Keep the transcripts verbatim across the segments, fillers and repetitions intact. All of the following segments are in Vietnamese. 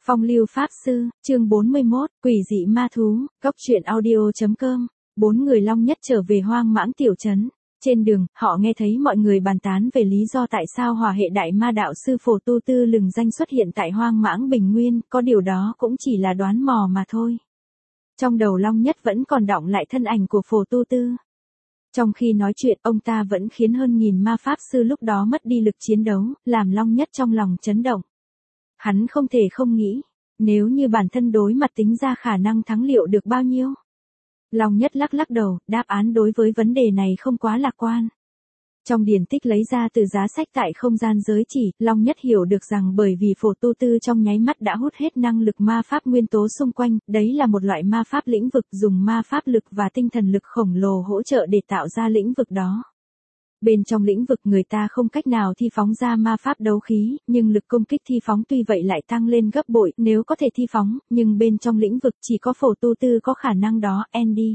Phong lưu pháp sư, chương bốn mươi mốt, quỷ dị ma thú, góc truyện audio.com. Bốn người Long Nhất trở về Hoang Mãng tiểu trấn. Trên đường, họ nghe thấy mọi người bàn tán về lý do tại sao hỏa hệ đại ma đạo sư Phổ Tu Tư lừng danh xuất hiện tại Hoang Mãng Bình Nguyên, có điều đó cũng chỉ là đoán mò mà thôi. Trong đầu Long Nhất vẫn còn đọng lại thân ảnh của Phổ Tu Tư. Trong khi nói chuyện, ông ta vẫn khiến hơn nghìn ma pháp sư lúc đó mất đi lực chiến đấu, làm Long Nhất trong lòng chấn động. Hắn không thể không nghĩ, nếu như bản thân đối mặt tính ra khả năng thắng liệu được bao nhiêu. Long Nhất lắc lắc đầu, đáp án đối với vấn đề này không quá lạc quan. Trong điển tích lấy ra từ giá sách tại không gian giới chỉ, Long Nhất hiểu được rằng bởi vì Phổ Tu Tư trong nháy mắt đã hút hết năng lực ma pháp nguyên tố xung quanh, đấy là một loại ma pháp lĩnh vực dùng ma pháp lực và tinh thần lực khổng lồ hỗ trợ để tạo ra lĩnh vực đó. Bên trong lĩnh vực người ta không cách nào thi phóng ra ma pháp đấu khí, nhưng lực công kích thi phóng tuy vậy lại tăng lên gấp bội nếu có thể thi phóng, nhưng bên trong lĩnh vực chỉ có Phổ Tu Tư có khả năng đó, Andy.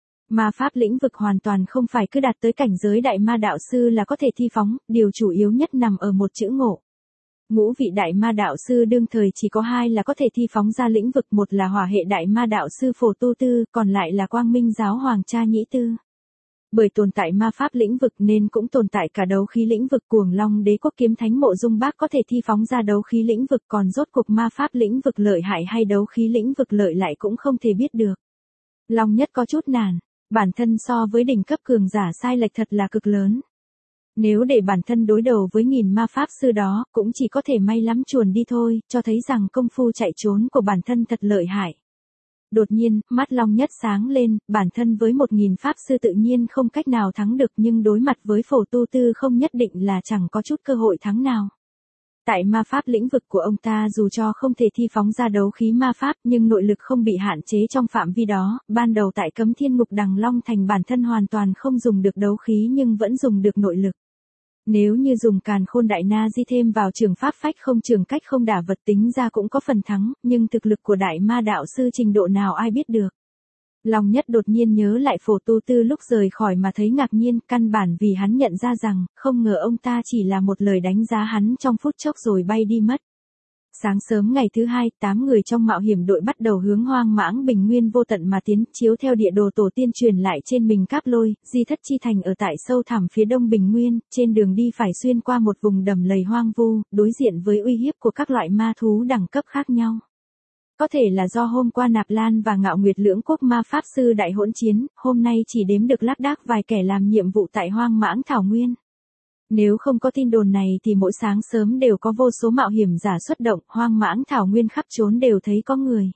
Ma pháp lĩnh vực hoàn toàn không phải cứ đạt tới cảnh giới đại ma đạo sư là có thể thi phóng, điều chủ yếu nhất nằm ở một chữ ngộ. Ngũ vị đại ma đạo sư đương thời chỉ có hai là có thể thi phóng ra lĩnh vực, một là hỏa hệ đại ma đạo sư Phổ Tu Tư, còn lại là Quang Minh giáo hoàng cha Nhĩ Tư. Bởi tồn tại ma pháp lĩnh vực nên cũng tồn tại cả đấu khí lĩnh vực. Cuồng Long Đế Quốc Kiếm Thánh Mộ Dung Bác có thể thi phóng ra đấu khí lĩnh vực, còn rốt cuộc ma pháp lĩnh vực lợi hại hay đấu khí lĩnh vực lợi lại cũng không thể biết được. Long Nhất có chút nản, bản thân so với đỉnh cấp cường giả sai lệch thật là cực lớn. Nếu để bản thân đối đầu với nghìn ma pháp sư đó, cũng chỉ có thể may lắm chuồn đi thôi, cho thấy rằng công phu chạy trốn của bản thân thật lợi hại. Đột nhiên, mắt Long Nhất sáng lên, bản thân với một nghìn pháp sư tự nhiên không cách nào thắng được, nhưng đối mặt với Phổ Tu Tư không nhất định là chẳng có chút cơ hội thắng nào. Tại ma pháp lĩnh vực của ông ta dù cho không thể thi phóng ra đấu khí ma pháp nhưng nội lực không bị hạn chế trong phạm vi đó, ban đầu tại Cấm Thiên Ngục Đằng Long Thành bản thân hoàn toàn không dùng được đấu khí nhưng vẫn dùng được nội lực. Nếu như dùng Càn Khôn Đại Na Di thêm vào trường pháp phách không trường cách không đả vật tính ra cũng có phần thắng, nhưng thực lực của đại ma đạo sư trình độ nào ai biết được. Long Nhất đột nhiên nhớ lại Phổ Tu Tư lúc rời khỏi mà thấy ngạc nhiên, căn bản vì hắn nhận ra rằng, không ngờ ông ta chỉ là một lời đánh giá hắn trong phút chốc rồi bay đi mất. Sáng sớm ngày thứ hai, tám người trong mạo hiểm đội bắt đầu hướng Hoang Mãng Bình Nguyên vô tận mà tiến, chiếu theo địa đồ tổ tiên truyền lại trên mình Cáp Lôi, Di Thất Chi Thành ở tại sâu thẳm phía đông Bình Nguyên, trên đường đi phải xuyên qua một vùng đầm lầy hoang vu, đối diện với uy hiếp của các loại ma thú đẳng cấp khác nhau. Có thể là do hôm qua Nạp Lan và Ngạo Nguyệt lưỡng quốc ma pháp sư đại hỗn chiến, hôm nay chỉ đếm được lác đác vài kẻ làm nhiệm vụ tại Hoang Mãng Thảo Nguyên. Nếu không có tin đồn này thì mỗi sáng sớm đều có vô số mạo hiểm giả xuất động, Hoang Mãng Thảo Nguyên khắp trốn đều thấy có người.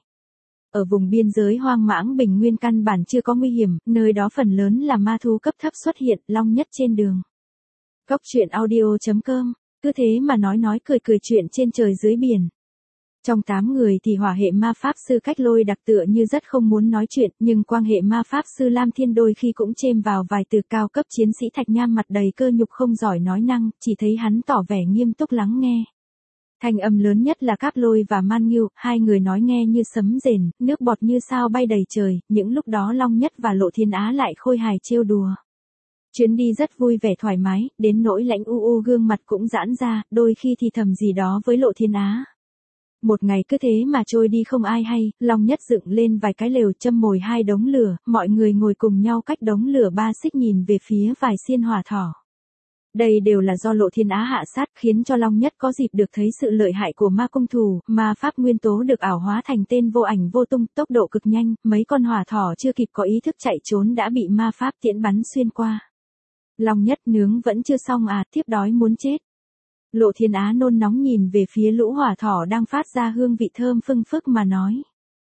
Ở vùng biên giới Hoang Mãng Bình Nguyên căn bản chưa có nguy hiểm, nơi đó phần lớn là ma thú cấp thấp xuất hiện, Long Nhất trên đường. Góc truyện audio.com, cứ thế mà nói nói cười cười chuyện trên trời dưới biển. Trong tám người thì hỏa hệ ma pháp sư Cách Lôi đặc tựa như rất không muốn nói chuyện, nhưng quang hệ ma pháp sư Lam Thiên đôi khi cũng chêm vào vài từ. Cao cấp chiến sĩ Thạch Nham mặt đầy cơ nhục không giỏi nói năng, chỉ thấy hắn tỏ vẻ nghiêm túc lắng nghe. Thanh âm lớn nhất là Cáp Lôi và Man Nghiêu, hai người nói nghe như sấm rền, nước bọt như sao bay đầy trời, những lúc đó Long Nhất và Lộ Thiên Á lại khôi hài trêu đùa. Chuyến đi rất vui vẻ thoải mái, đến nỗi Lãnh U U gương mặt cũng giãn ra, đôi khi thì thầm gì đó với Lộ Thiên Á. Một ngày cứ thế mà trôi đi không ai hay, Long Nhất dựng lên vài cái lều châm mồi hai đống lửa, mọi người ngồi cùng nhau cách đống lửa ba xích nhìn về phía vài xiên hỏa thỏ. Đây đều là do Lộ Thiên Á hạ sát, khiến cho Long Nhất có dịp được thấy sự lợi hại của ma cung thủ, ma pháp nguyên tố được ảo hóa thành tên vô ảnh vô tung, tốc độ cực nhanh, mấy con hỏa thỏ chưa kịp có ý thức chạy trốn đã bị ma pháp tiễn bắn xuyên qua. Long Nhất nướng vẫn chưa xong à, tiếp đói muốn chết. Lộ Thiên Á nôn nóng nhìn về phía lũ hỏa thỏ đang phát ra hương vị thơm phưng phức mà nói.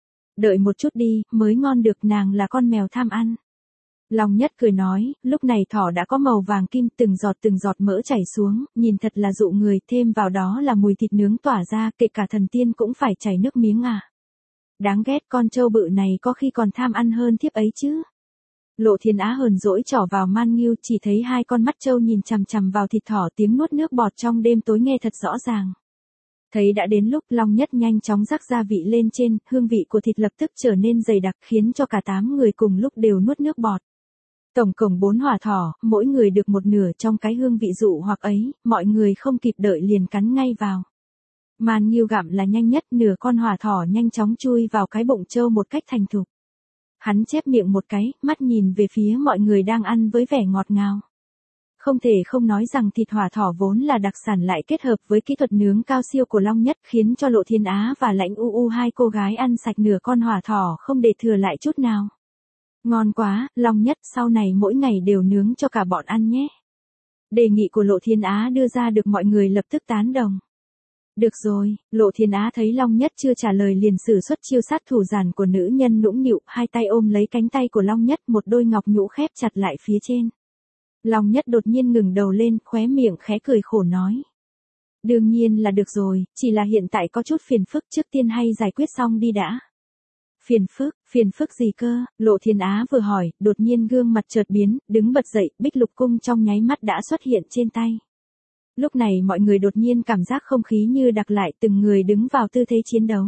Đợi một chút đi, mới ngon được, nàng là con mèo tham ăn. Long Nhất cười nói, lúc này thỏ đã có màu vàng kim, từng giọt từng giọt mỡ chảy xuống, nhìn thật là dụ người, thêm vào đó là mùi thịt nướng tỏa ra, kể cả thần tiên cũng phải chảy nước miếng à. Đáng ghét, con trâu bự này có khi còn tham ăn hơn thiếp ấy chứ. Lộ Thiên Á hờn dỗi trỏ vào Man Nghiêu, chỉ thấy hai con mắt trâu nhìn chằm chằm vào thịt thỏ, tiếng nuốt nước bọt trong đêm tối nghe thật rõ ràng. Thấy đã đến lúc, Long Nhất nhanh chóng rắc gia vị lên trên, hương vị của thịt lập tức trở nên dày đặc khiến cho cả tám người cùng lúc đều nuốt nước bọt. Tổng cộng bốn hỏa thỏ, mỗi người được một nửa trong cái hương vị dụ hoặc ấy, mọi người không kịp đợi liền cắn ngay vào. Man Nghiêu gặm là nhanh nhất, nửa con hỏa thỏ nhanh chóng chui vào cái bụng trâu một cách thành thục. Hắn chép miệng một cái, mắt nhìn về phía mọi người đang ăn với vẻ ngọt ngào. Không thể không nói rằng thịt hỏa thỏ vốn là đặc sản lại kết hợp với kỹ thuật nướng cao siêu của Long Nhất khiến cho Lộ Thiên Á và Lãnh U U hai cô gái ăn sạch nửa con hỏa thỏ không để thừa lại chút nào. Ngon quá, Long Nhất sau này mỗi ngày đều nướng cho cả bọn ăn nhé. Đề nghị của Lộ Thiên Á đưa ra được mọi người lập tức tán đồng. Được rồi, Lộ Thiên Á thấy Long Nhất chưa trả lời liền sử xuất chiêu sát thủ giản của nữ nhân nũng nịu, hai tay ôm lấy cánh tay của Long Nhất, một đôi ngọc nhũ khép chặt lại phía trên. Long Nhất đột nhiên ngừng đầu lên, khóe miệng khẽ cười khổ nói. Đương nhiên là được rồi, chỉ là hiện tại có chút phiền phức, trước tiên hay giải quyết xong đi đã. Phiền phức, phiền phức gì cơ? Lộ Thiên Á vừa hỏi, đột nhiên gương mặt chợt biến, đứng bật dậy, Bích Lục Cung trong nháy mắt đã xuất hiện trên tay. Lúc này mọi người đột nhiên cảm giác không khí như đặc lại, từng người đứng vào tư thế chiến đấu.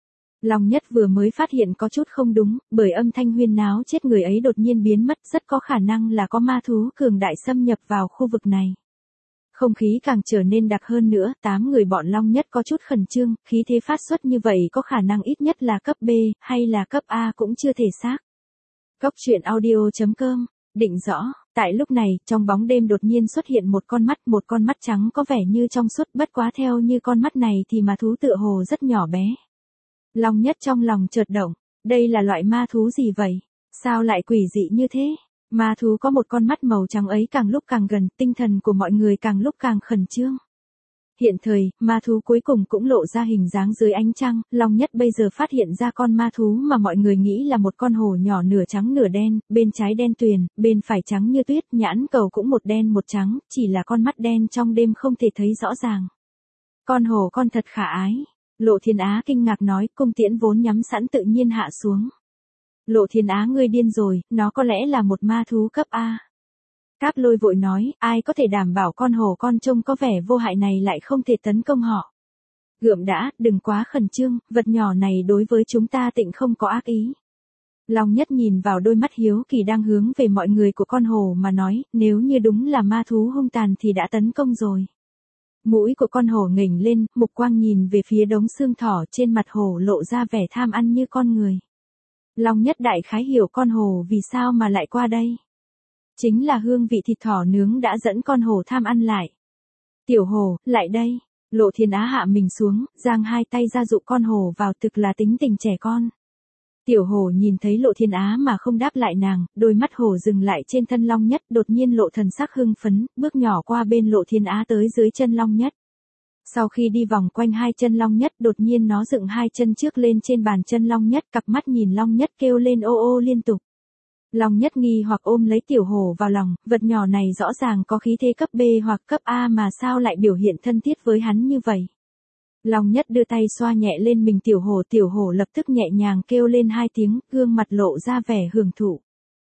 Long Nhất vừa mới phát hiện có chút không đúng, bởi âm thanh huyên náo chết người ấy đột nhiên biến mất, rất có khả năng là có ma thú cường đại xâm nhập vào khu vực này. Không khí càng trở nên đặc hơn nữa, tám người bọn Long Nhất có chút khẩn trương, khí thế phát xuất như vậy có khả năng ít nhất là cấp B, hay là cấp A cũng chưa thể xác. Cốc truyện audio chấm com, định rõ, tại lúc này, trong bóng đêm đột nhiên xuất hiện một con mắt, một con mắt trắng có vẻ như trong suốt, bất quá theo như con mắt này thì ma thú tựa hồ rất nhỏ bé. Long Nhất trong lòng chợt động, đây là loại ma thú gì vậy? Sao lại quỷ dị như thế? Ma thú có một con mắt màu trắng ấy càng lúc càng gần, tinh thần của mọi người càng lúc càng khẩn trương. Hiện thời, ma thú cuối cùng cũng lộ ra hình dáng dưới ánh trăng, Long Nhất bây giờ phát hiện ra con ma thú mà mọi người nghĩ là một con hổ nhỏ nửa trắng nửa đen, bên trái đen tuyền, bên phải trắng như tuyết, nhãn cầu cũng một đen một trắng, chỉ là con mắt đen trong đêm không thể thấy rõ ràng. Con hổ con thật khả ái. Lộ Thiên Á kinh ngạc nói, cung tiễn vốn nhắm sẵn tự nhiên hạ xuống. Lộ Thiên Á ngươi điên rồi, nó có lẽ là một ma thú cấp A. Cáp Lôi vội nói, ai có thể đảm bảo con hổ con trông có vẻ vô hại này lại không thể tấn công họ. Gượm đã, đừng quá khẩn trương, vật nhỏ này đối với chúng ta tịnh không có ác ý. Long Nhất nhìn vào đôi mắt hiếu kỳ đang hướng về mọi người của con hổ mà nói, nếu như đúng là ma thú hung tàn thì đã tấn công rồi. Mũi của con hổ nghềnh lên, mục quang nhìn về phía đống xương thỏ, trên mặt hổ lộ ra vẻ tham ăn như con người. Long Nhất đại khái hiểu con hổ vì sao mà lại qua đây. Chính là hương vị thịt thỏ nướng đã dẫn con hổ tham ăn lại. Tiểu hổ, lại đây. Lộ Thiên Á hạ mình xuống, giang hai tay ra dụ con hổ vào, thực là tính tình trẻ con. Tiểu hổ nhìn thấy Lộ Thiên Á mà không đáp lại nàng, đôi mắt hổ dừng lại trên thân Long Nhất, đột nhiên lộ thần sắc hưng phấn, bước nhỏ qua bên Lộ Thiên Á tới dưới chân Long Nhất. Sau khi đi vòng quanh hai chân Long Nhất, đột nhiên nó dựng hai chân trước lên trên bàn chân Long Nhất, cặp mắt nhìn Long Nhất kêu lên ô ô liên tục. Long Nhất nghi hoặc ôm lấy tiểu hổ vào lòng, vật nhỏ này rõ ràng có khí thế cấp B hoặc cấp A mà sao lại biểu hiện thân thiết với hắn như vậy. Long Nhất đưa tay xoa nhẹ lên mình tiểu hổ, tiểu hổ lập tức nhẹ nhàng kêu lên hai tiếng, gương mặt lộ ra vẻ hưởng thụ.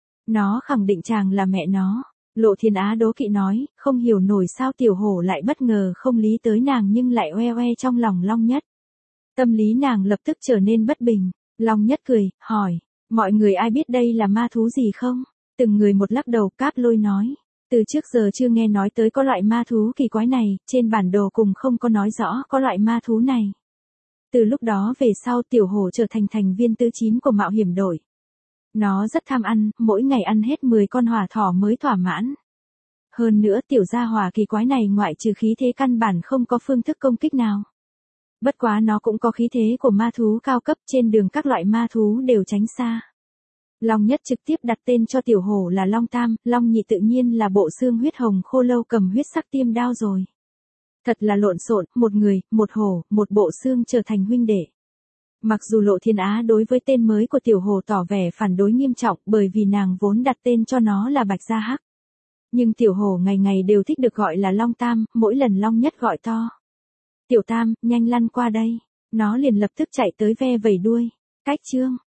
Nó khẳng định chàng là mẹ nó. Lộ Thiên Á đố kỵ nói, không hiểu nổi sao tiểu hổ lại bất ngờ không lý tới nàng nhưng lại oe oe trong lòng Long Nhất. Tâm lý nàng lập tức trở nên bất bình. Long Nhất cười, hỏi, mọi người ai biết đây là ma thú gì không? Từng người một lắc đầu. Cáp Lôi nói, từ trước giờ chưa nghe nói tới có loại ma thú kỳ quái này, trên bản đồ cùng không có nói rõ có loại ma thú này. Từ lúc đó về sau tiểu hổ trở thành thành viên thứ chín của mạo hiểm đội. Nó rất tham ăn, mỗi ngày ăn hết mười con hỏa thỏ mới thỏa mãn. Hơn nữa tiểu gia hỏa kỳ quái này ngoại trừ khí thế căn bản không có phương thức công kích nào. Bất quá nó cũng có khí thế của ma thú cao cấp, trên đường các loại ma thú đều tránh xa. Long Nhất trực tiếp đặt tên cho tiểu hổ là Long Tam, Long Nhị tự nhiên là bộ xương huyết hồng khô lâu cầm huyết sắc tiêm đao rồi. Thật là lộn xộn, một người, một hổ, một bộ xương trở thành huynh đệ. Mặc dù Lộ Thiên Á đối với tên mới của tiểu hổ tỏ vẻ phản đối nghiêm trọng bởi vì nàng vốn đặt tên cho nó là Bạch Gia Hắc. Nhưng tiểu hổ ngày ngày đều thích được gọi là Long Tam, mỗi lần Long Nhất gọi to. Tiểu Tam, nhanh lăn qua đây. Nó liền lập tức chạy tới ve vẩy đuôi. Cách chương.